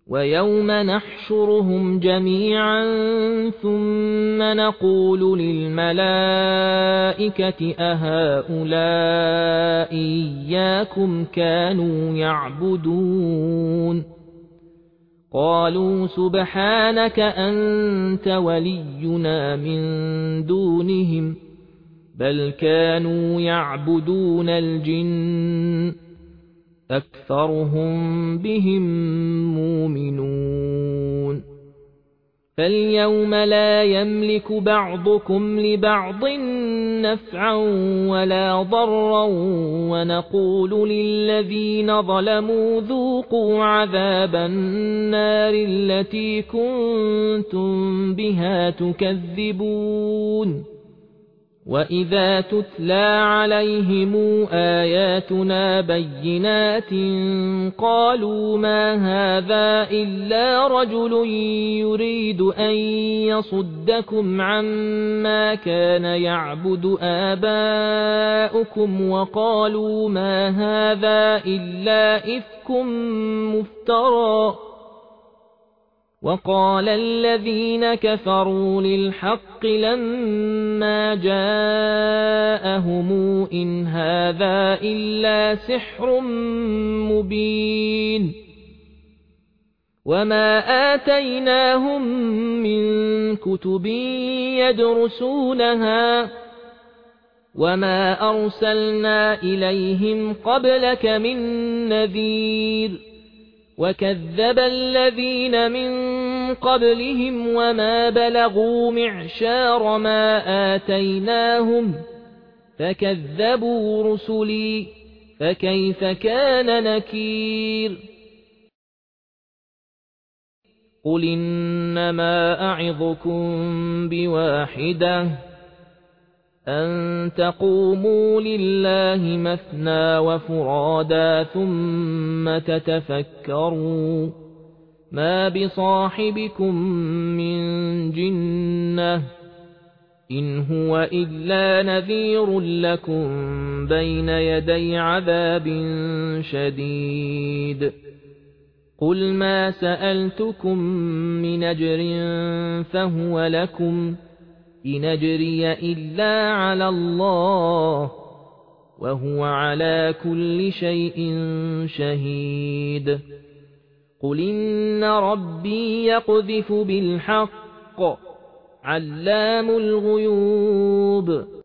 ويوم نحشرهم جميعا ثم نقول للملائكة أهؤلاء إياكم كانوا يعبدون قالوا سبحانك أنت ولينا من دونهم بل كانوا يعبدون الجن أكثرهم بهم مؤمنون فاليوم لا يملك بعضكم لبعض نفعا ولا ضرا ونقول للذين ظلموا ذوقوا عذاب النار التي كنتم بها تكذبون وإذا تتلى عليهم آياتنا بينات قالوا ما هذا إلا رجل يريد أن يصدكم عما كان يعبد آباؤكم وقالوا ما هذا إلا إفك مفترى وقال الذين كفروا للحق لما جاءهم إن هذا إلا سحر مبين وما آتيناهم من كتب يدرسونها وما أرسلنا إليهم قبلك من نذير وكذب الذين من قبلهم وما بلغوا معشار ما آتيناهم فكذبوا رسلي فكيف كان نكير قل إنما أعظكم بواحدة أن تقوموا لله مثنى وفرادا ثم تتفكروا ما بصاحبكم من جنة إن هو إلا نذير لكم بين يدي عذاب شديد قل ما سألتكم من أجر فهو لكم إن أجري إلا على الله وهو على كل شيء شهيد قل إن ربي يقذف بالحق علام الغيوب